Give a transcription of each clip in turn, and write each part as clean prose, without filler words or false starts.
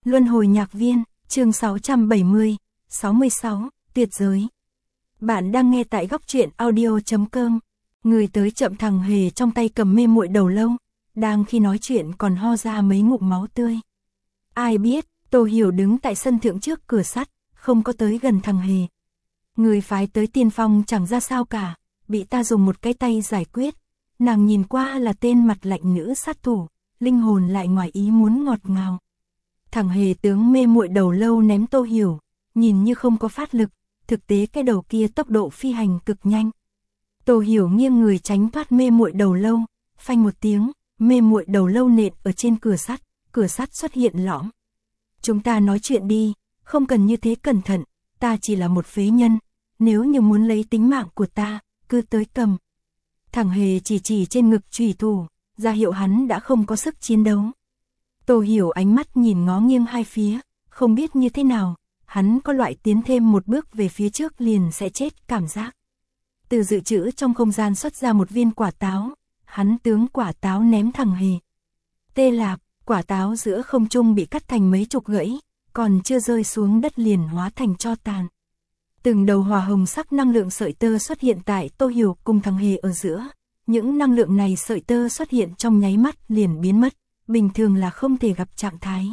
Luân hồi nhạc viên, chương 670, 66, tuyệt giới. Bạn đang nghe tại góc truyện audio.com. Người tới chậm thằng Hề trong tay cầm mê muội đầu lâu, đang khi nói chuyện còn ho ra mấy ngụm máu tươi. Ai biết, Tô Hiểu đứng tại sân thượng trước cửa sắt, không có tới gần thằng Hề. Người phái tới tiên phong chẳng ra sao cả, bị ta dùng một cái tay giải quyết. Nàng nhìn qua là tên mặt lạnh nữ sát thủ, linh hồn lại ngoài ý muốn ngọt ngào. Thằng Hề tướng mê muội đầu lâu ném Tô Hiểu, nhìn như không có phát lực, thực tế cái đầu kia tốc độ phi hành cực nhanh. Tô Hiểu nghiêng người tránh thoát mê muội đầu lâu, phanh một tiếng, mê muội đầu lâu nện ở trên cửa sắt xuất hiện lõm. Chúng ta nói chuyện đi, không cần như thế cẩn thận, ta chỉ là một phế nhân, nếu như muốn lấy tính mạng của ta, cứ tới cầm. Thằng Hề chỉ trên ngực chủy thủ, ra hiệu hắn đã không có sức chiến đấu. Tô Hiểu ánh mắt nhìn ngó nghiêng hai phía, không biết như thế nào, hắn có loại tiến thêm một bước về phía trước liền sẽ chết cảm giác. Từ dự trữ trong không gian xuất ra một viên quả táo, hắn tướng quả táo ném thằng Hề. Tê lạp, quả táo giữa không trung bị cắt thành mấy chục gãy, còn chưa rơi xuống đất liền hóa thành tro tàn. Từng đầu hỏa hồng sắc năng lượng sợi tơ xuất hiện tại Tô Hiểu cùng thằng Hề ở giữa. Những năng lượng này sợi tơ xuất hiện trong nháy mắt liền biến mất, bình thường là không thể gặp trạng thái.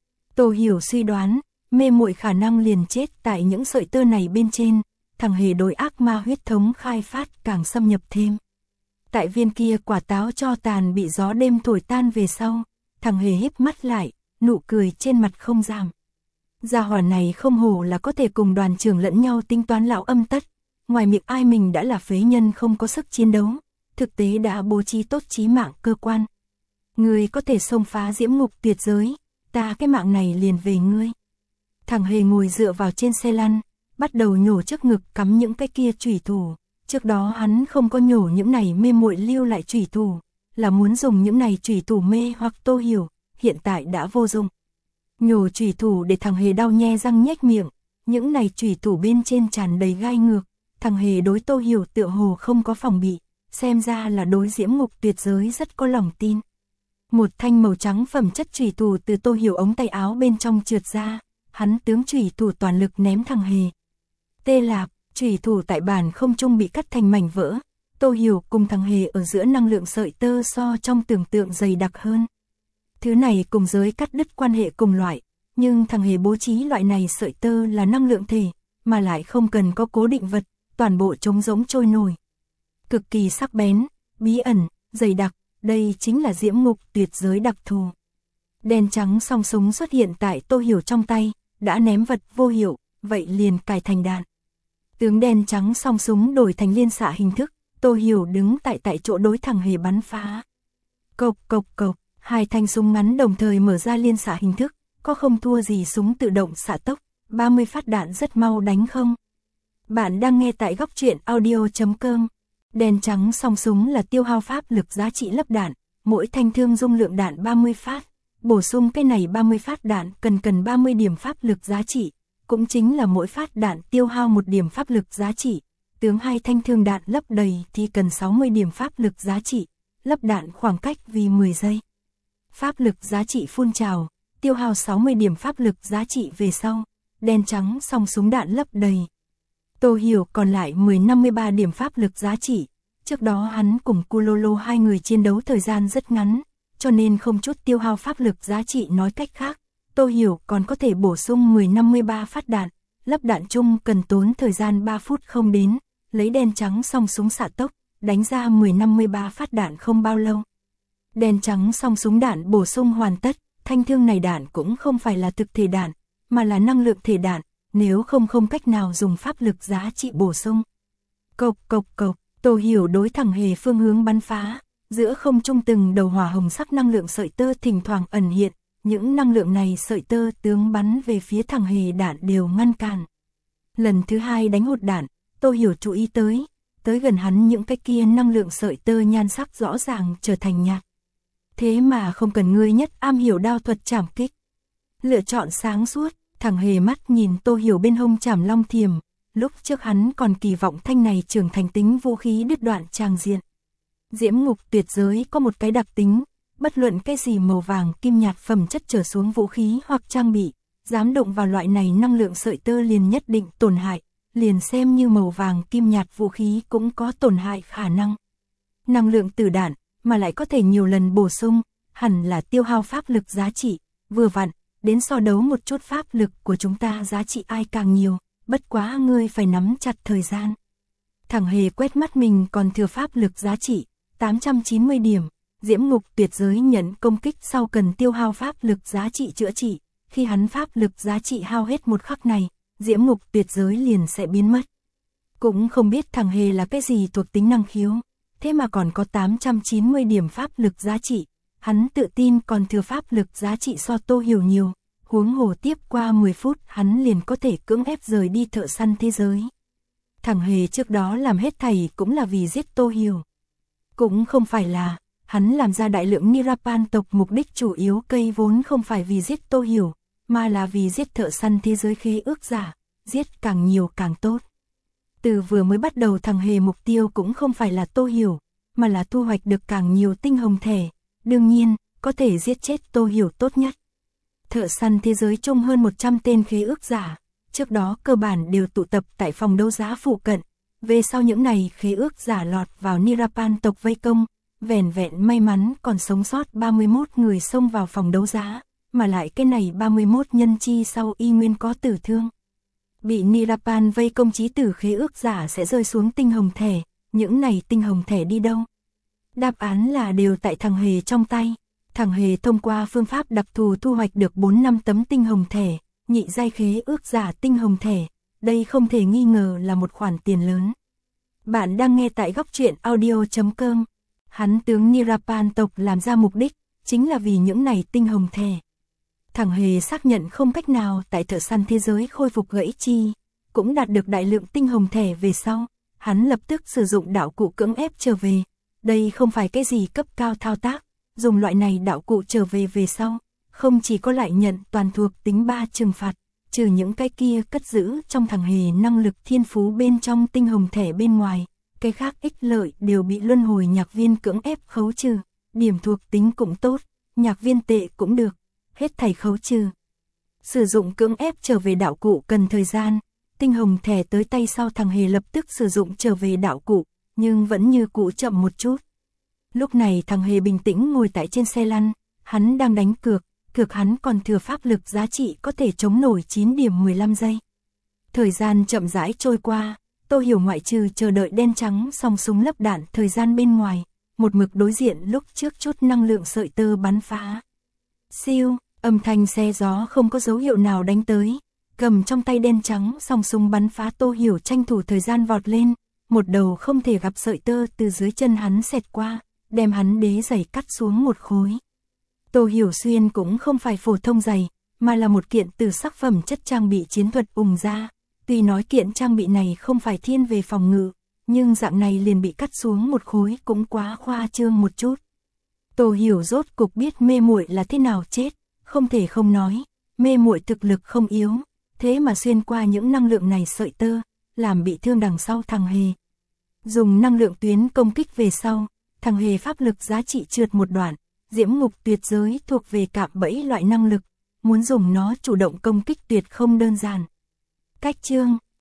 Tô Hiểu suy đoán, mê muội khả năng liền chết tại những sợi tơ này bên trên, thằng Hề đối ác ma huyết thống khai phát càng xâm nhập thêm. Tại viên kia quả táo tro tàn bị gió đêm thổi tan về sau, thằng Hề híp mắt lại, nụ cười trên mặt không giảm. Gia hỏa này không hổ là có thể cùng đoàn trưởng lẫn nhau tính toán lão âm tất, ngoài miệng ai mình đã là phế nhân không có sức chiến đấu, thực tế đã bố trí tốt chí mạng cơ quan. Ngươi có thể xông phá diễm ngục tuyệt giới, ta cái mạng này liền về ngươi. Thằng Hề ngồi dựa vào trên xe lăn, bắt đầu nhổ trước ngực cắm những cái kia chủy thủ. Trước đó hắn không có nhổ những này mê muội lưu lại chủy thủ, là muốn dùng những này chủy thủ mê hoặc Tô Hiểu, hiện tại đã vô dụng. Nhổ chủy thủ để thằng Hề đau nhe răng nhếch miệng, những này chủy thủ bên trên tràn đầy gai ngược, thằng Hề đối Tô Hiểu tựa hồ không có phòng bị, xem ra là đối diễm ngục tuyệt giới rất có lòng tin. Một thanh màu trắng phẩm chất chủy thủ từ Tô Hiểu ống tay áo bên trong trượt ra, hắn tướng chủy thủ toàn lực ném thằng Hề. Tê lạp, chủy thủ tại bàn không trung bị cắt thành mảnh vỡ, Tô Hiểu cùng thằng Hề ở giữa năng lượng sợi tơ so trong tưởng tượng dày đặc hơn. Thứ này cùng giới cắt đứt quan hệ cùng loại, nhưng thằng Hề bố trí loại này sợi tơ là năng lượng thể, mà lại không cần có cố định vật, toàn bộ trống rỗng trôi nổi. Cực kỳ sắc bén, bí ẩn, dày đặc, đây chính là diễm ngục tuyệt giới đặc thù. Đen trắng song súng xuất hiện tại Tô Hiểu trong tay, đã ném vật vô hiệu, vậy liền cài thành đạn. Tướng đen trắng song súng đổi thành liên xạ hình thức, Tô Hiểu đứng tại chỗ đối thằng Hề bắn phá. Cộc cộc cộc, hai thanh súng ngắn đồng thời mở ra liên xạ hình thức, có không thua gì súng tự động xạ tốc, 30 phát đạn rất mau đánh không. Bạn đang nghe tại góc truyện audio.com. Đen trắng song súng là tiêu hao pháp lực giá trị lấp đạn, mỗi thanh thương dung lượng đạn 30 phát, bổ sung cái này 30 phát đạn cần 30 điểm pháp lực giá trị, cũng chính là mỗi phát đạn tiêu hao 1 điểm pháp lực giá trị, tướng hai thanh thương đạn lấp đầy thì cần 60 điểm pháp lực giá trị, lấp đạn khoảng cách vì 10 giây. Pháp lực giá trị phun trào, tiêu hao 60 điểm pháp lực giá trị về sau, đen trắng song súng đạn lấp đầy. Tô Hiểu còn lại 53 điểm pháp lực giá trị, trước đó hắn cùng Kulolo hai người chiến đấu thời gian rất ngắn, cho nên không chút tiêu hao pháp lực giá trị, nói cách khác, Tô Hiểu còn có thể bổ sung 53 phát đạn, lắp đạn chung cần tốn thời gian 3 phút không đến, lấy đen trắng song súng xạ tốc, đánh ra 53 phát đạn không bao lâu. Đen trắng song súng đạn bổ sung hoàn tất, thanh thương này đạn cũng không phải là thực thể đạn, mà là năng lượng thể đạn, nếu không cách nào dùng pháp lực giá trị bổ sung. Cộc cộc cộc, Tô Hiểu đối thằng Hề phương hướng bắn phá, giữa không trung từng đầu hỏa hồng sắc năng lượng sợi tơ thỉnh thoảng ẩn hiện, những năng lượng này sợi tơ tướng bắn về phía thằng Hề đạn đều ngăn cản. Lần thứ hai đánh hụt đạn, Tô Hiểu chú ý tới gần hắn những cái kia năng lượng sợi tơ nhan sắc rõ ràng trở thành nhạt. Thế mà không cần ngươi nhất am hiểu đao thuật trảm kích. Lựa chọn sáng suốt, thằng Hề mắt nhìn Tô Hiểu bên hông trảm long thiềm, lúc trước hắn còn kỳ vọng thanh này trưởng thành tính vũ khí đứt đoạn tràng diện. Diễm ngục tuyệt giới có một cái đặc tính, bất luận cái gì màu vàng kim nhạt phẩm chất trở xuống vũ khí hoặc trang bị, dám động vào loại này năng lượng sợi tơ liền nhất định tổn hại, liền xem như màu vàng kim nhạt vũ khí cũng có tổn hại khả năng. Năng lượng từ đạn, mà lại có thể nhiều lần bổ sung, hẳn là tiêu hao pháp lực giá trị, vừa vặn, đến so đấu một chút pháp lực của chúng ta giá trị ai càng nhiều, bất quá ngươi phải nắm chặt thời gian. Thằng Hề quét mắt mình còn thừa pháp lực giá trị, 890 điểm, Diễm Ngục Tuyệt Giới nhận công kích sau cần tiêu hao pháp lực giá trị chữa trị, khi hắn pháp lực giá trị hao hết một khắc này, Diễm Ngục Tuyệt Giới liền sẽ biến mất. Cũng không biết thằng Hề là cái gì thuộc tính năng khiếu, thế mà còn có 890 điểm pháp lực giá trị, hắn tự tin còn thừa pháp lực giá trị so Tô Hiểu nhiều, huống hồ tiếp qua 10 phút hắn liền có thể cưỡng ép rời đi thợ săn thế giới. Thằng Hề trước đó làm hết thảy cũng là vì giết Tô Hiểu. Cũng không phải là, hắn làm ra đại lượng Nirapan tộc mục đích chủ yếu cây vốn không phải vì giết Tô Hiểu, mà là vì giết thợ săn thế giới khế ước giả, giết càng nhiều càng tốt. Từ vừa mới bắt đầu thằng Hề mục tiêu cũng không phải là Tô Hiểu, mà là thu hoạch được càng nhiều tinh hồng thẻ, đương nhiên, có thể giết chết Tô Hiểu tốt nhất. Thợ săn thế giới chung hơn 100 tên khế ước giả, trước đó cơ bản đều tụ tập tại phòng đấu giá phụ cận, về sau những này khế ước giả lọt vào Nirapan tộc vây công, vẻn vẹn may mắn còn sống sót 31 người xông vào phòng đấu giá, mà lại cái này 31 nhân chi sau y nguyên có tử thương. Bị Nirapan vây công chí tử khế ước giả sẽ rơi xuống tinh hồng thẻ, những này tinh hồng thẻ đi đâu? Đáp án là đều tại thằng Hề trong tay. Thằng Hề thông qua phương pháp đặc thù thu hoạch được 4-5 tấm tinh hồng thẻ, nhị giai khế ước giả tinh hồng thẻ, đây không thể nghi ngờ là một khoản tiền lớn. Bạn đang nghe tại góc truyện audio.com. Hắn tướng Nirapan tộc làm ra mục đích, chính là vì những này tinh hồng thẻ. Thằng Hề xác nhận không cách nào tại thợ săn thế giới khôi phục gãy chi, cũng đạt được đại lượng tinh hồng thẻ về sau, hắn lập tức sử dụng đạo cụ cưỡng ép trở về. Đây không phải cái gì cấp cao thao tác, dùng loại này đạo cụ trở về sau, không chỉ có lại nhận toàn thuộc tính 3 trừng phạt, trừ những cái kia cất giữ trong thằng Hề năng lực thiên phú bên trong tinh hồng thẻ bên ngoài, cái khác ích lợi đều bị luân hồi nhạc viên cưỡng ép khấu trừ, điểm thuộc tính cũng tốt, nhạc viên tệ cũng được, hết thảy khấu trừ. Sử dụng cưỡng ép trở về đạo cụ cần thời gian, tinh hồng thẻ tới tay sau thằng Hề lập tức sử dụng trở về đạo cụ, nhưng vẫn như cũ chậm một chút. Lúc này thằng Hề bình tĩnh ngồi tại trên xe lăn, hắn đang đánh cược hắn còn thừa pháp lực giá trị có thể chống nổi 9 điểm 15 giây. Thời gian chậm rãi trôi qua, Tô Hiểu ngoại trừ chờ đợi đen trắng song súng lấp đạn thời gian bên ngoài, một mực đối diện lúc trước chút năng lượng sợi tơ bắn phá. Siêu, âm thanh xe gió không có dấu hiệu nào đánh tới, cầm trong tay đen trắng song súng bắn phá Tô Hiểu tranh thủ thời gian vọt lên, một đầu không thể gặp sợi tơ từ dưới chân hắn xẹt qua, đem hắn đế giày cắt xuống một khối. Tô Hiểu xuyên cũng không phải phổ thông giày, mà là một kiện từ sắc phẩm chất trang bị chiến thuật ùng ra. Tuy nói kiện trang bị này không phải thiên về phòng ngự, nhưng dạng này liền bị cắt xuống một khối cũng quá khoa trương một chút. Tô Hiểu rốt cục biết mê muội là thế nào chết, không thể không nói, mê muội thực lực không yếu, thế mà xuyên qua những năng lượng này sợi tơ, làm bị thương đằng sau thằng Hề. Dùng năng lượng tuyến công kích về sau, thằng Hề pháp lực giá trị trượt một đoạn, Diễm Ngục Tuyệt Giới thuộc về cạm bẫy loại năng lực, muốn dùng nó chủ động công kích tuyệt không đơn giản. Cách chương